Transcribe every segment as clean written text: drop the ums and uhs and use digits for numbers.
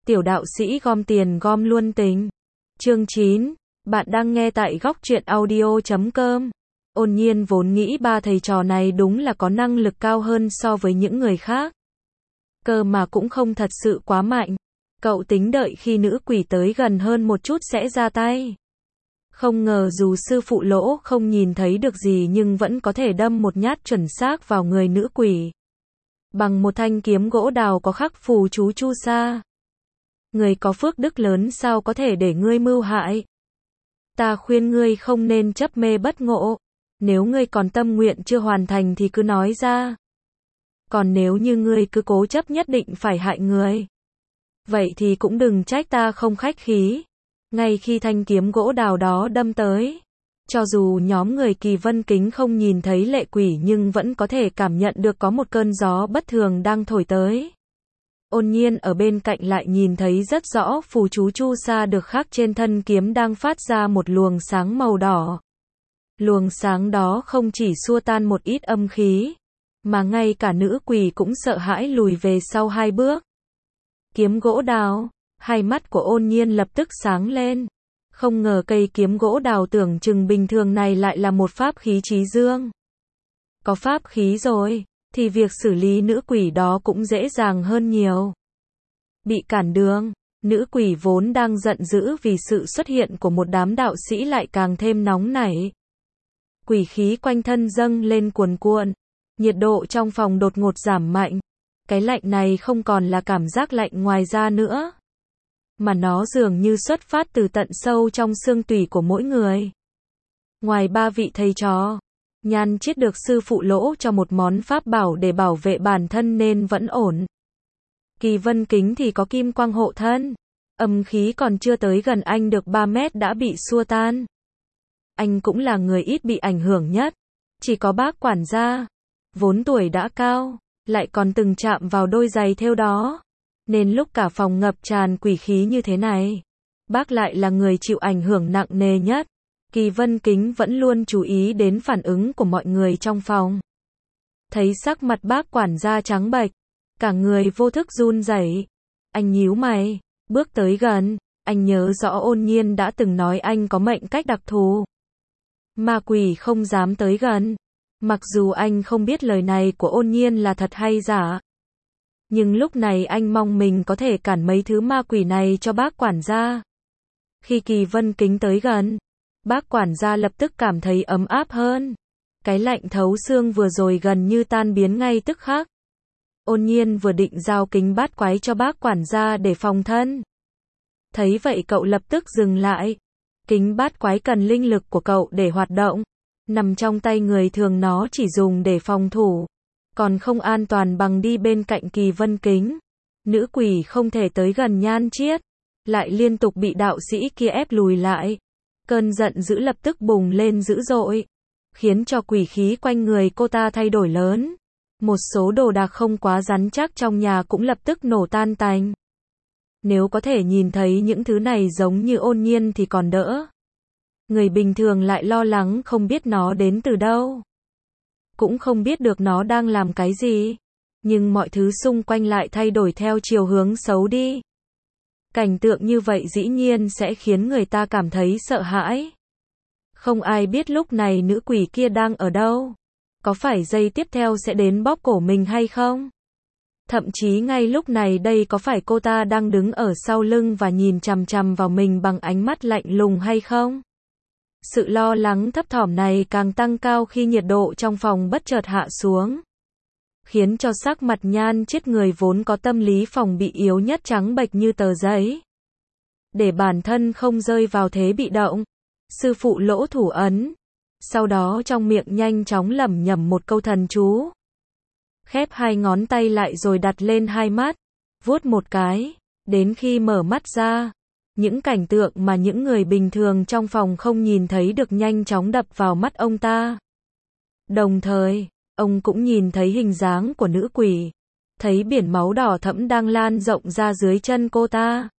Tiểu đạo sĩ gom tiền gom luôn tình. Chương 9. Bạn đang nghe tại góc truyện audio.com. Ôn Nhiên vốn nghĩ ba thầy trò này đúng là có năng lực cao hơn so với những người khác. Cơ mà cũng không thật sự quá mạnh. Cậu tính đợi khi nữ quỷ tới gần hơn một chút sẽ ra tay. Không ngờ dù sư phụ Lỗ không nhìn thấy được gì nhưng vẫn có thể đâm một nhát chuẩn xác vào người nữ quỷ. Bằng một thanh kiếm gỗ đào có khắc phù chú chu sa. Người có phước đức lớn sao có thể để ngươi mưu hại. Ta khuyên ngươi không nên chấp mê bất ngộ. Nếu ngươi còn tâm nguyện chưa hoàn thành thì cứ nói ra. Còn nếu như ngươi cứ cố chấp nhất định phải hại người, vậy thì cũng đừng trách ta không khách khí. Ngay khi thanh kiếm gỗ đào đó đâm tới, cho dù nhóm người Kỳ Vân Kính không nhìn thấy lệ quỷ nhưng vẫn có thể cảm nhận được có một cơn gió bất thường đang thổi tới. Ôn Nhiên ở bên cạnh lại nhìn thấy rất rõ phù chú chu sa được khắc trên thân kiếm đang phát ra một luồng sáng màu đỏ. Luồng sáng đó không chỉ xua tan một ít âm khí, mà ngay cả nữ quỷ cũng sợ hãi lùi về sau 2 bước. Kiếm gỗ đào, hai mắt của Ôn Nhiên lập tức sáng lên. Không ngờ cây kiếm gỗ đào tưởng chừng bình thường này lại là một pháp khí chí dương. Có pháp khí rồi, thì việc xử lý nữ quỷ đó cũng dễ dàng hơn nhiều. Bị cản đường, nữ quỷ vốn đang giận dữ vì sự xuất hiện của một đám đạo sĩ lại càng thêm nóng nảy. Quỷ khí quanh thân dâng lên cuồn cuộn, nhiệt độ trong phòng đột ngột giảm mạnh. Cái lạnh này không còn là cảm giác lạnh ngoài da nữa, mà nó dường như xuất phát từ tận sâu trong xương tủy của mỗi người. Ngoài 3 vị thầy trò, Nhan Chiết được sư phụ Lỗ cho một món pháp bảo để bảo vệ bản thân nên vẫn ổn. Kỳ Vân Kính thì có kim quang hộ thân, âm khí còn chưa tới gần anh được 3 mét đã bị xua tan. Anh cũng là người ít bị ảnh hưởng nhất, chỉ có bác quản gia, vốn tuổi đã cao, lại còn từng chạm vào đôi giày thêu đó, nên lúc cả phòng ngập tràn quỷ khí như thế này, bác lại là người chịu ảnh hưởng nặng nề nhất. Kỳ Vân Kính vẫn luôn chú ý đến phản ứng của mọi người trong phòng. Thấy sắc mặt bác quản gia trắng bệch, cả người vô thức run rẩy, anh nhíu mày, bước tới gần. Anh nhớ rõ Ôn Nhiên đã từng nói anh có mệnh cách đặc thù, ma quỷ không dám tới gần. Mặc dù anh không biết lời này của Ôn Nhiên là thật hay giả, nhưng lúc này anh mong mình có thể cản mấy thứ ma quỷ này cho bác quản gia. Khi Kỳ Vân Kính tới gần, bác quản gia lập tức cảm thấy ấm áp hơn. Cái lạnh thấu xương vừa rồi gần như tan biến ngay tức khắc. Ôn Nhiên vừa định giao kính bát quái cho bác quản gia để phòng thân. Thấy vậy cậu lập tức dừng lại. Kính bát quái cần linh lực của cậu để hoạt động. Nằm trong tay người thường nó chỉ dùng để phòng thủ, còn không an toàn bằng đi bên cạnh Kỳ Vân Kính. Nữ quỷ không thể tới gần Nhan Chiết, lại liên tục bị đạo sĩ kia ép lùi lại. Cơn giận dữ lập tức bùng lên dữ dội, khiến cho quỷ khí quanh người cô ta thay đổi lớn. Một số đồ đạc không quá rắn chắc trong nhà cũng lập tức nổ tan tành. Nếu có thể nhìn thấy những thứ này giống như Ôn Nhiên thì còn đỡ. Người bình thường lại lo lắng không biết nó đến từ đâu, cũng không biết được nó đang làm cái gì. Nhưng mọi thứ xung quanh lại thay đổi theo chiều hướng xấu đi. Cảnh tượng như vậy dĩ nhiên sẽ khiến người ta cảm thấy sợ hãi. Không ai biết lúc này nữ quỷ kia đang ở đâu. Có phải giây tiếp theo sẽ đến bóp cổ mình hay không? Thậm chí ngay lúc này đây có phải cô ta đang đứng ở sau lưng và nhìn chằm chằm vào mình bằng ánh mắt lạnh lùng hay không? Sự lo lắng thấp thỏm này càng tăng cao khi nhiệt độ trong phòng bất chợt hạ xuống, khiến cho sắc mặt Nhan Chiết, người vốn có tâm lý phòng bị yếu nhất, trắng bệch như tờ giấy. Để bản thân không rơi vào thế bị động, sư phụ Lỗ thủ ấn, sau đó trong miệng nhanh chóng lẩm nhẩm một câu thần chú. Khép 2 ngón tay lại rồi đặt lên 2 mắt, vuốt một cái, đến khi mở mắt ra, những cảnh tượng mà những người bình thường trong phòng không nhìn thấy được nhanh chóng đập vào mắt ông ta. Đồng thời, ông cũng nhìn thấy hình dáng của nữ quỷ, thấy biển máu đỏ thẫm đang lan rộng ra dưới chân cô ta,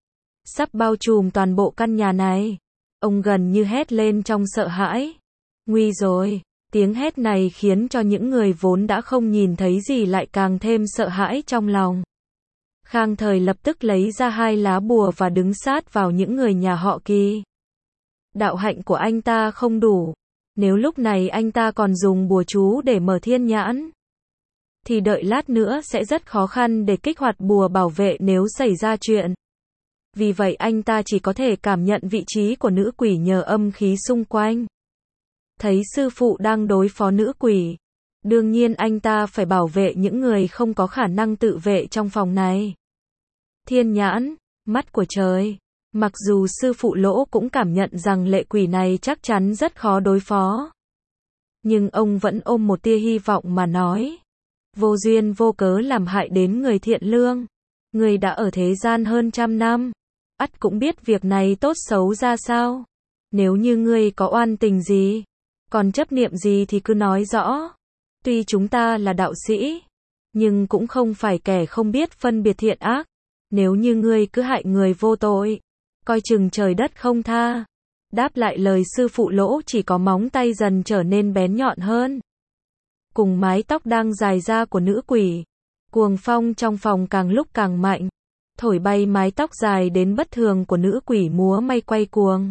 sắp bao trùm toàn bộ căn nhà này. Ông gần như hét lên trong sợ hãi. Nguy rồi! Tiếng hét này khiến cho những người vốn đã không nhìn thấy gì lại càng thêm sợ hãi trong lòng. Khang Thời lập tức lấy ra 2 lá bùa và đứng sát vào những người nhà họ Kỳ. Đạo hạnh của anh ta không đủ. Nếu lúc này anh ta còn dùng bùa chú để mở thiên nhãn, thì đợi lát nữa sẽ rất khó khăn để kích hoạt bùa bảo vệ nếu xảy ra chuyện. Vì vậy anh ta chỉ có thể cảm nhận vị trí của nữ quỷ nhờ âm khí xung quanh. Thấy sư phụ đang đối phó nữ quỷ, đương nhiên anh ta phải bảo vệ những người không có khả năng tự vệ trong phòng này. Thiên nhãn, mắt của trời. Mặc dù sư phụ Lỗ cũng cảm nhận rằng lệ quỷ này chắc chắn rất khó đối phó, nhưng ông vẫn ôm một tia hy vọng mà nói. Vô duyên vô cớ làm hại đến người thiện lương. Người đã ở thế gian hơn 100 năm, ắt cũng biết việc này tốt xấu ra sao. Nếu như ngươi có oan tình gì, còn chấp niệm gì thì cứ nói rõ. Tuy chúng ta là đạo sĩ, nhưng cũng không phải kẻ không biết phân biệt thiện ác. Nếu như ngươi cứ hại người vô tội, coi chừng trời đất không tha. Đáp lại lời sư phụ Lỗ chỉ có móng tay dần trở nên bén nhọn hơn. Cùng mái tóc đang dài ra của nữ quỷ, cuồng phong trong phòng càng lúc càng mạnh, thổi bay mái tóc dài đến bất thường của nữ quỷ múa may quay cuồng,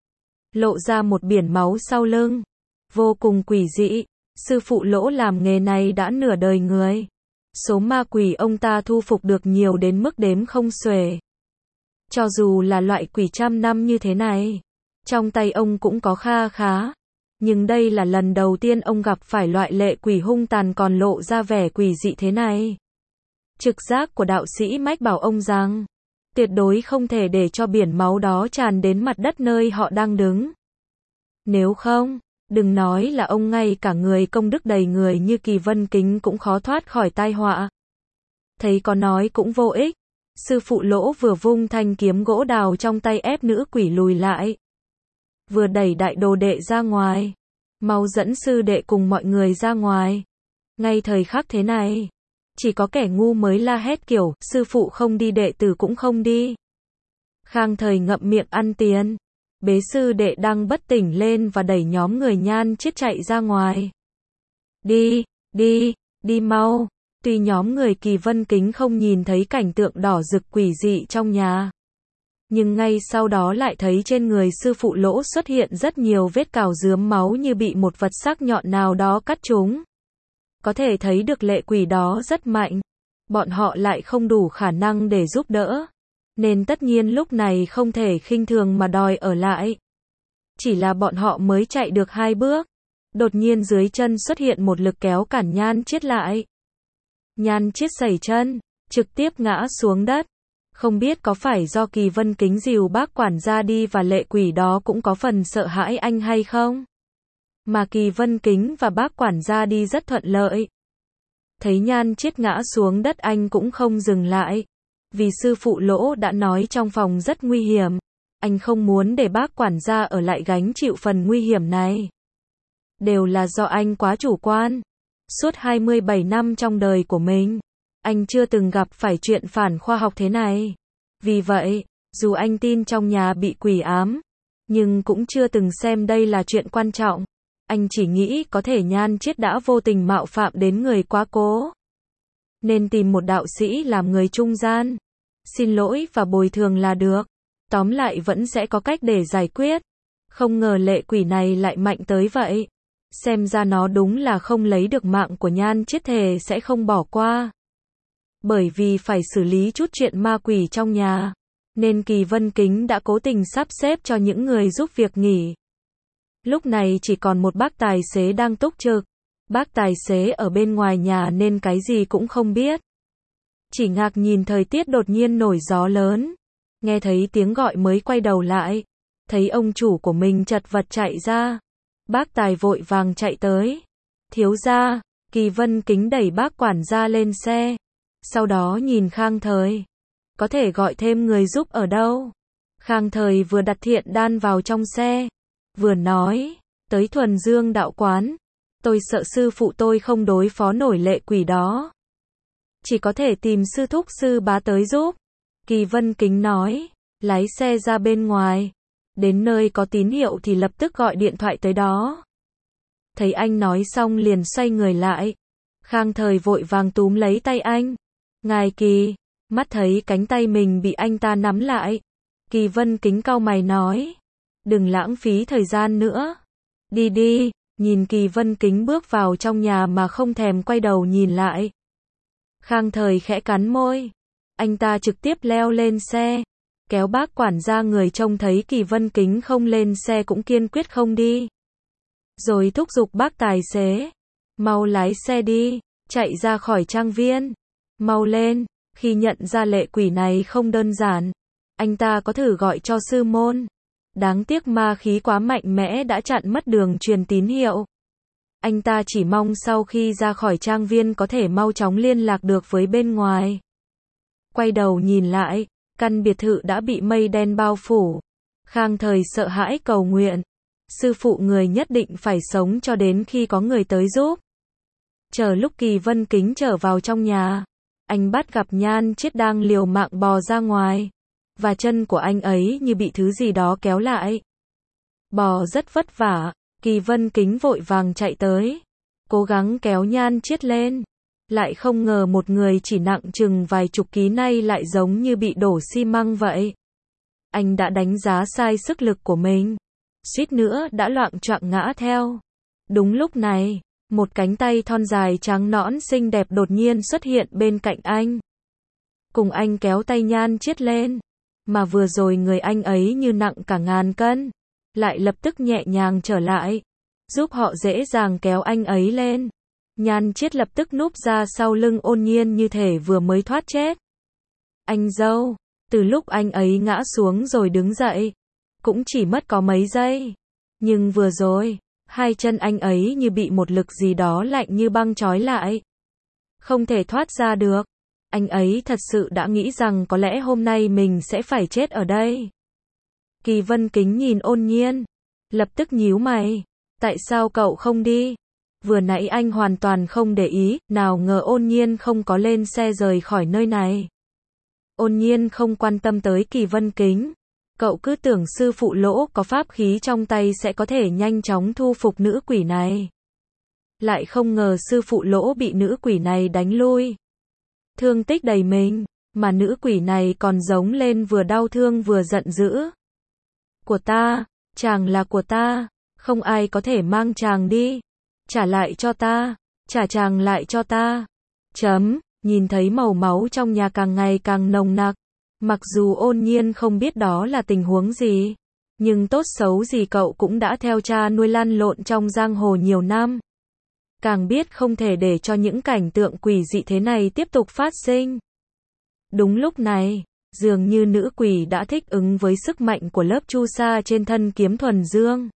lộ ra một biển máu sau lưng, vô cùng quỷ dị. Sư phụ Lỗ làm nghề này đã nửa đời người, số ma quỷ ông ta thu phục được nhiều đến mức đếm không xuể. Cho dù là loại quỷ 100 năm như thế này, trong tay ông cũng có kha khá. Nhưng đây là lần đầu tiên ông gặp phải loại lệ quỷ hung tàn còn lộ ra vẻ quỷ dị thế này. Trực giác của đạo sĩ mách bảo ông rằng, tuyệt đối không thể để cho biển máu đó tràn đến mặt đất nơi họ đang đứng. Nếu không, đừng nói là ông, ngay cả người công đức đầy người như Kỳ Vân Kính cũng khó thoát khỏi tai họa. Thấy có nói cũng vô ích. Sư phụ Lỗ vừa vung thanh kiếm gỗ đào trong tay ép nữ quỷ lùi lại, vừa đẩy đại đồ đệ ra ngoài. Mau dẫn sư đệ cùng mọi người ra ngoài. Ngay thời khắc thế này, chỉ có kẻ ngu mới la hét kiểu, sư phụ không đi đệ tử cũng không đi. Khang Thời ngậm miệng ăn tiền, bế sư đệ đang bất tỉnh lên và đẩy nhóm người Nhan Chiết chạy ra ngoài. Đi, đi, đi mau. Tuy nhóm người Kỳ Vân Kính không nhìn thấy cảnh tượng đỏ rực quỷ dị trong nhà, nhưng ngay sau đó lại thấy trên người sư phụ Lỗ xuất hiện rất nhiều vết cào rướm máu như bị một vật sắc nhọn nào đó cắt trúng. Có thể thấy được lệ quỷ đó rất mạnh. Bọn họ lại không đủ khả năng để giúp đỡ, nên tất nhiên lúc này không thể khinh thường mà đòi ở lại. Chỉ là bọn họ mới chạy được 2 bước, đột nhiên dưới chân xuất hiện một lực kéo cản Nhan Chiết lại. Nhan Chiết sẩy chân, trực tiếp ngã xuống đất. Không biết có phải do Kỳ Vân Kính dìu bác quản gia đi và lệ quỷ đó cũng có phần sợ hãi anh hay không? Mà Kỳ Vân Kính và bác quản gia đi rất thuận lợi. Thấy Nhan Chiết ngã xuống đất anh cũng không dừng lại. Vì sư phụ Lỗ đã nói trong phòng rất nguy hiểm. Anh không muốn để bác quản gia ở lại gánh chịu phần nguy hiểm này. Đều là do anh quá chủ quan. Suốt 27 năm trong đời của mình, anh chưa từng gặp phải chuyện phản khoa học thế này. Vì vậy, dù anh tin trong nhà bị quỷ ám, nhưng cũng chưa từng xem đây là chuyện quan trọng. Anh chỉ nghĩ có thể Nhan Chiết đã vô tình mạo phạm đến người quá cố, nên tìm một đạo sĩ làm người trung gian, xin lỗi và bồi thường là được. Tóm lại vẫn sẽ có cách để giải quyết. Không ngờ lệ quỷ này lại mạnh tới vậy. Xem ra nó đúng là không lấy được mạng của Nhan Chiết thề sẽ không bỏ qua. Bởi vì phải xử lý chút chuyện ma quỷ trong nhà, nên Kỳ Vân Kính đã cố tình sắp xếp cho những người giúp việc nghỉ. Lúc này chỉ còn một bác tài xế đang túc trực. Bác tài xế ở bên ngoài nhà nên cái gì cũng không biết. Chỉ ngạc nhìn thời tiết đột nhiên nổi gió lớn. Nghe thấy tiếng gọi mới quay đầu lại. Thấy ông chủ của mình chật vật chạy ra. Bác tài vội vàng chạy tới. Thiếu gia, Kỳ Vân Kính đẩy bác quản gia lên xe. Sau đó nhìn Khang Thời. Có thể gọi thêm người giúp ở đâu? Khang Thời vừa đặt thiện đan vào trong xe, vừa nói, tới Thuần Dương đạo quán. Tôi sợ sư phụ tôi không đối phó nổi lệ quỷ đó. Chỉ có thể tìm sư thúc sư bá tới giúp. Kỳ Vân Kính nói, lái xe ra bên ngoài. Đến nơi có tín hiệu thì lập tức gọi điện thoại tới đó. Thấy anh nói xong liền xoay người lại. Khang Thời vội vàng túm lấy tay anh. Ngài Kỳ, Mắt thấy cánh tay mình bị anh ta nắm lại, Kỳ Vân Kính cau mày nói, đừng lãng phí thời gian nữa. Đi đi, nhìn Kỳ Vân Kính bước vào trong nhà mà không thèm quay đầu nhìn lại. Khang Thời khẽ cắn môi. Anh ta trực tiếp leo lên xe, kéo bác quản gia người trông thấy Kỳ Vân Kính không lên xe cũng kiên quyết không đi. Rồi thúc giục bác tài xế, mau lái xe đi, chạy ra khỏi trang viên, mau lên. Khi nhận ra lệ quỷ này không đơn giản, anh ta có thử gọi cho sư môn. Đáng tiếc ma khí quá mạnh mẽ đã chặn mất đường truyền tín hiệu. Anh ta chỉ mong sau khi ra khỏi trang viên có thể mau chóng liên lạc được với bên ngoài. Quay đầu nhìn lại, căn biệt thự đã bị mây đen bao phủ. Khang Thời sợ hãi cầu nguyện, sư phụ người nhất định phải sống cho đến khi có người tới giúp. Chờ lúc Kỳ Vân Kính trở vào trong nhà, anh bắt gặp Nhan Chiết đang liều mạng bò ra ngoài, và chân của anh ấy như bị thứ gì đó kéo lại. Bò rất vất vả, Kỳ Vân Kính vội vàng chạy tới, cố gắng kéo Nhan Chiết lên. Lại không ngờ một người chỉ nặng chừng vài chục ký nay lại giống như bị đổ xi măng vậy. Anh đã đánh giá sai sức lực của mình, suýt nữa đã loạng choạng ngã theo. Đúng lúc này, một cánh tay thon dài trắng nõn xinh đẹp đột nhiên xuất hiện bên cạnh anh. Cùng anh kéo tay Nhan Chiết lên, mà vừa rồi người anh ấy như nặng cả ngàn cân, lại lập tức nhẹ nhàng trở lại, giúp họ dễ dàng kéo anh ấy lên. Nhan Chiết lập tức núp ra sau lưng Ôn Nhiên như thể vừa mới thoát chết. Anh dâu, từ lúc anh ấy ngã xuống rồi đứng dậy, cũng chỉ mất có mấy giây. Nhưng vừa rồi, hai chân anh ấy như bị một lực gì đó lạnh như băng trói lại. Không thể thoát ra được. Anh ấy thật sự đã nghĩ rằng có lẽ hôm nay mình sẽ phải chết ở đây. Kỳ Vân Kính nhìn Ôn Nhiên, lập tức nhíu mày. Tại sao cậu không đi? Vừa nãy anh hoàn toàn không để ý, nào ngờ Ôn Nhiên không có lên xe rời khỏi nơi này. Ôn Nhiên không quan tâm tới Kỳ Vân Kính. Cậu cứ tưởng sư phụ Lỗ có pháp khí trong tay sẽ có thể nhanh chóng thu phục nữ quỷ này. Lại không ngờ sư phụ Lỗ bị nữ quỷ này đánh lui. Thương tích đầy mình, mà nữ quỷ này còn giống lên vừa đau thương vừa giận dữ. Của ta, chàng là của ta, không ai có thể mang chàng đi. Trả lại cho ta, trả chàng lại cho ta. Nhìn thấy màu máu trong nhà càng ngày càng nồng nặc. Mặc dù Ôn Nhiên không biết đó là tình huống gì, nhưng tốt xấu gì cậu cũng đã theo cha nuôi lăn lộn trong giang hồ nhiều năm. Càng biết không thể để cho những cảnh tượng quỷ dị thế này tiếp tục phát sinh. Đúng lúc này, dường như nữ quỷ đã thích ứng với sức mạnh của lớp chu sa trên thân Kiếm Thuần Dương.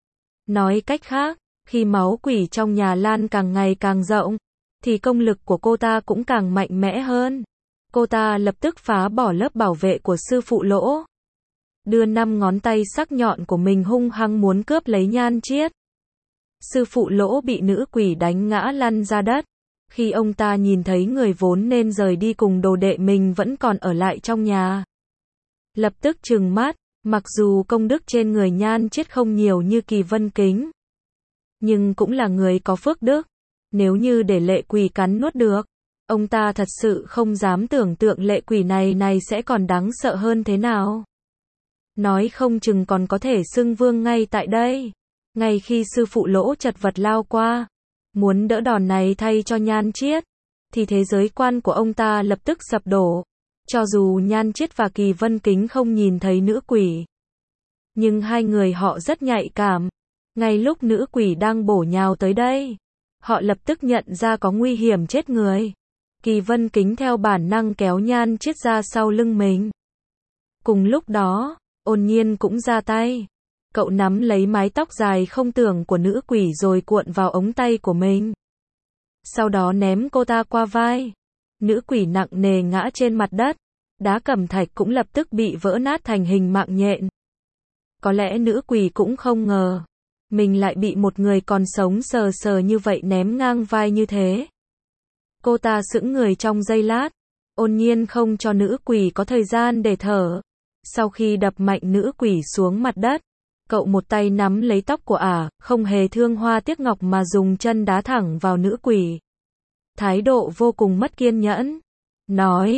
Nói cách khác, khi máu quỷ trong nhà lan càng ngày càng rộng, thì công lực của cô ta cũng càng mạnh mẽ hơn. Cô ta lập tức phá bỏ lớp bảo vệ của sư phụ Lỗ, đưa 5 ngón tay sắc nhọn của mình hung hăng muốn cướp lấy Nhan Chiết. Sư phụ Lỗ bị nữ quỷ đánh ngã lăn ra đất. Khi ông ta nhìn thấy người vốn nên rời đi cùng đồ đệ mình vẫn còn ở lại trong nhà, lập tức trừng mắt. Mặc dù công đức trên người Nhan Chiết không nhiều như Kỳ Vân Kính, nhưng cũng là người có phước đức. Nếu như để lệ quỷ cắn nuốt được, ông ta thật sự không dám tưởng tượng lệ quỷ này sẽ còn đáng sợ hơn thế nào. Nói không chừng còn có thể xưng vương ngay tại đây. Ngay khi sư phụ Lỗ chật vật lao qua, muốn đỡ đòn này thay cho Nhan Chiết, thì thế giới quan của ông ta lập tức sập đổ. Cho dù Nhan Chiết và Kỳ Vân Kính không nhìn thấy nữ quỷ, nhưng hai người họ rất nhạy cảm. Ngay lúc nữ quỷ đang bổ nhào tới đây, họ lập tức nhận ra có nguy hiểm chết người. Kỳ Vân Kính theo bản năng kéo Nhan Chiết ra sau lưng mình. Cùng lúc đó, Ôn Nhiên cũng ra tay. Cậu nắm lấy mái tóc dài không tưởng của nữ quỷ rồi cuộn vào ống tay của mình. Sau đó ném cô ta qua vai. Nữ quỷ nặng nề ngã trên mặt đất. Đá cẩm thạch cũng lập tức bị vỡ nát thành hình mạng nhện. Có lẽ nữ quỷ cũng không ngờ mình lại bị một người còn sống sờ sờ như vậy ném ngang vai như thế. Cô ta sững người trong giây lát. Ôn Nhiên không cho nữ quỷ có thời gian để thở. Sau khi đập mạnh nữ quỷ xuống mặt đất, cậu một tay nắm lấy tóc của ả, không hề thương hoa tiếc ngọc mà dùng chân đá thẳng vào nữ quỷ. Thái độ vô cùng mất kiên nhẫn. Nói,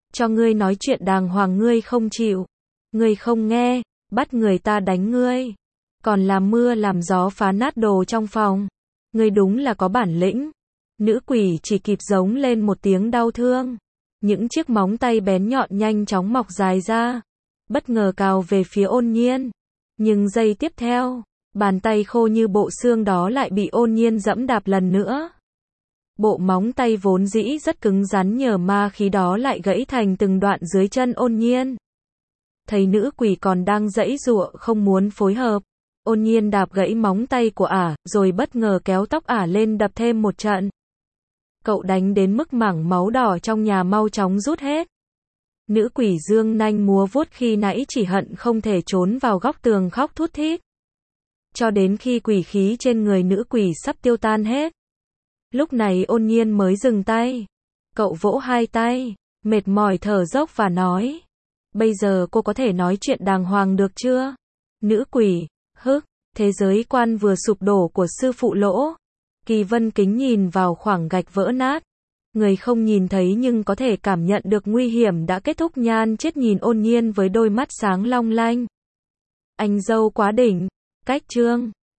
Cho ngươi nói chuyện đàng hoàng ngươi không chịu. Ngươi không nghe, bắt người ta đánh ngươi. Còn làm mưa làm gió phá nát đồ trong phòng. Ngươi đúng là có bản lĩnh. Nữ quỷ chỉ kịp giống lên một tiếng đau thương. Những chiếc móng tay bén nhọn nhanh chóng mọc dài ra. Bất ngờ cào về phía Ôn Nhiên. Nhưng giây tiếp theo, bàn tay khô như bộ xương đó lại bị Ôn Nhiên giẫm đạp lần nữa. Bộ móng tay vốn dĩ rất cứng rắn nhờ ma khí đó lại gãy thành từng đoạn dưới chân Ôn Nhiên. Thấy nữ quỷ còn đang giãy giụa không muốn phối hợp, Ôn Nhiên đạp gãy móng tay của ả, rồi bất ngờ kéo tóc ả lên đập thêm một trận. Cậu đánh đến mức mảng máu đỏ trong nhà mau chóng rút hết. Nữ quỷ dương nanh múa vuốt khi nãy chỉ hận không thể trốn vào góc tường khóc thút thít. Cho đến khi quỷ khí trên người nữ quỷ sắp tiêu tan hết. Lúc này Ôn Nhiên mới dừng tay. Cậu vỗ hai tay, mệt mỏi thở dốc và nói. Bây giờ cô có thể nói chuyện đàng hoàng được chưa? Nữ quỷ, thế giới quan vừa sụp đổ của sư phụ Lỗ. Kỳ Vân kính nhìn vào khoảng gạch vỡ nát. Người không nhìn thấy nhưng có thể cảm nhận được nguy hiểm đã kết thúc. Nhan chết nhìn Ôn Nhiên với đôi mắt sáng long lanh. Anh dâu quá đỉnh. Cách chương